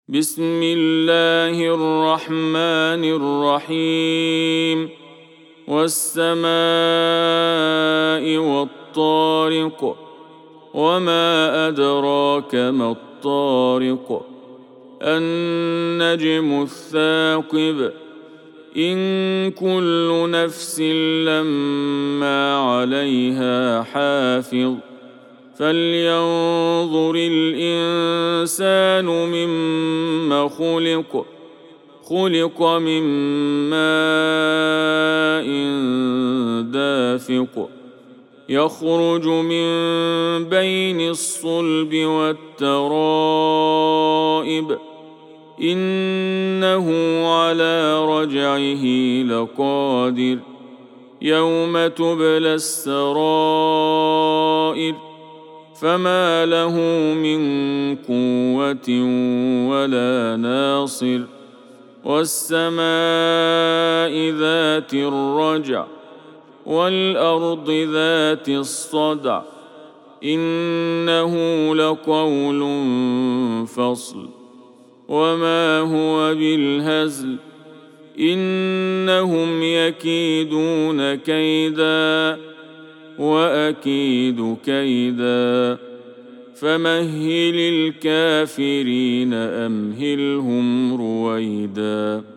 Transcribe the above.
بسم الله الرحمن الرحيم والسماء والطارق وما أدراك ما الطارق النجم الثاقب إن كل نفس لما عليها حافظ فلينظر الإنسان مما خلق من ماء دافق يخرج من بين الصلب والترائب إنه على رجعه لقادر يوم تبلى السرائر فما له من قوة ولا ناصر والسماء ذات الرجع والأرض ذات الصدع إنه لقول فصل وما هو بالهزل إنهم يكيدون كيدا وأكيد كيدا فمهل الكافرين أمهلهم رويدا.